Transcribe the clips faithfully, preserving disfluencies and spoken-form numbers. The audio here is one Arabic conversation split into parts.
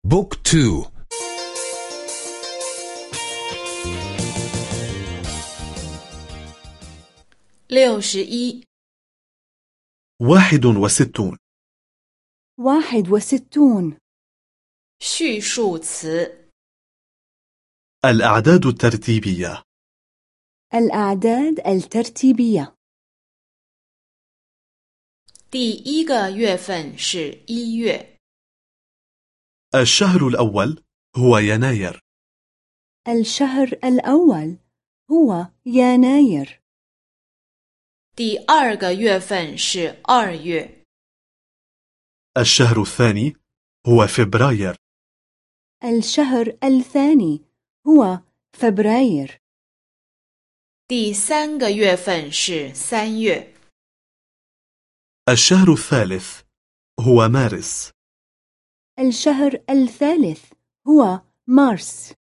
بوك تو. لوشي واحد وستون. واحد وستون. 序数词 الأعداد الترتيبية. الأعداد الترتيبية. 第一个月份是一月 الشهر الأول هو يناير. الشهر الأول هو يناير. 第二个月份是二月 الشهر الثاني هو فبراير. الشهر الثاني هو فبراير. 第三个月份是三月 الشهر الثالث هو مارس. الشهر الثالث هو مارس.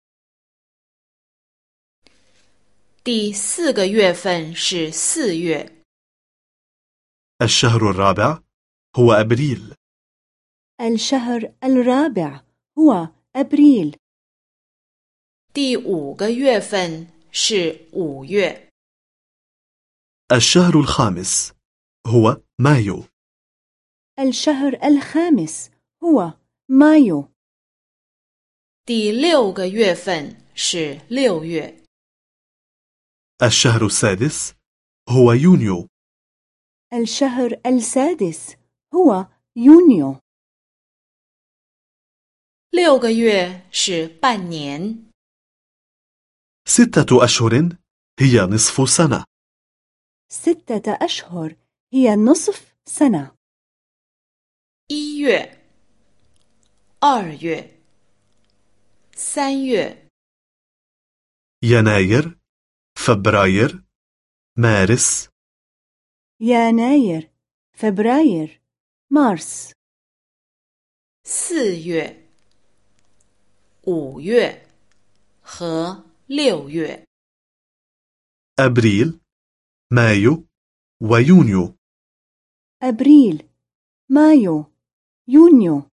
第四个月份是四月 الشهر الرابع هو أبريل. الشهر الرابع هو أبريل. 第五个月份是五月 الشهر الخامس هو مايو. الشهر الخامس هو مايو. 第六个月份是六月 الشهر السادس هو يونيو. الشهر السادس هو يونيو. 六个月是半年 ستة أشهر هي نصف سنة. ستة أشهر هي نصف سنة. 一月二月三月 يناير، فبراير، مارس. يناير، فبراير، مارس. 四月五月和六月 أبريل، مايو، ويونيو. أبريل، مايو، يونيو.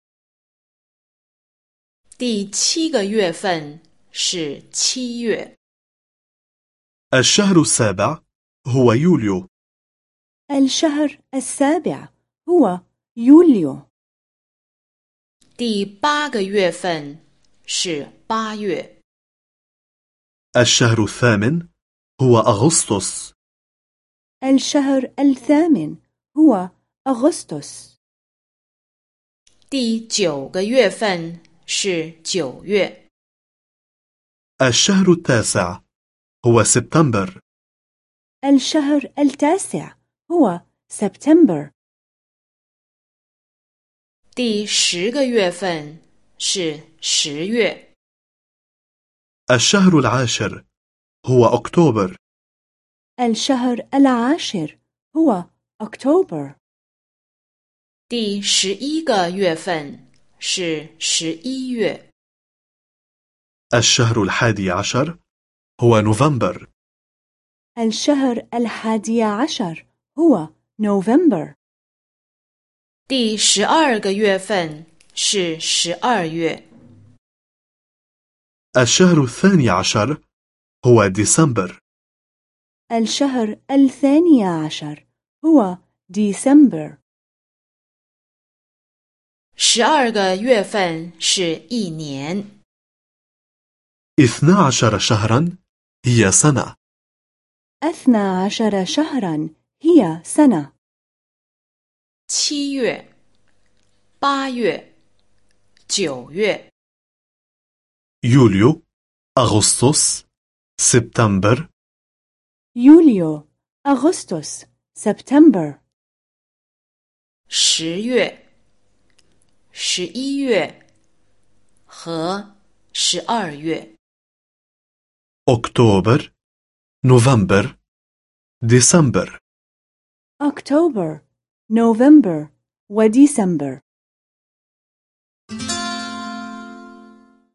第七个月份是七月 الشهر السابع هو يوليو. الشهر السابع هو يوليو. 第八个月份是八月 الشهر الثامن هو أغسطس. الشهر الثامن هو أغسطس. 第九个月份是九月 الشهر التاسع هو سبتمبر. الشهر التاسع هو سبتمبر. 第十个月份是十月 الشهر العاشر هو أكتوبر. الشهر العاشر هو أكتوبر. 第十一个月份是十一月 الشهر الحادي عشر هو نوفمبر. الشهر الحادي عشر هو نوفمبر. 第十二个月份是十二月 الشهر الثاني عشر هو ديسمبر. الشهر الثاني عشر هو ديسمبر. 十二个月份是一年 اثنا عشر شهرا هي سنة. اثنا عشر شهرا هي سنة. 七月八月九月 يوليو، أغسطس، سبتمبر. يوليو، أغسطس، سبتمبر. 十月十一月和十二月 أكتوبر، نوفمبر، ديسمبر. أكتوبر، نوفمبر وديسمبر.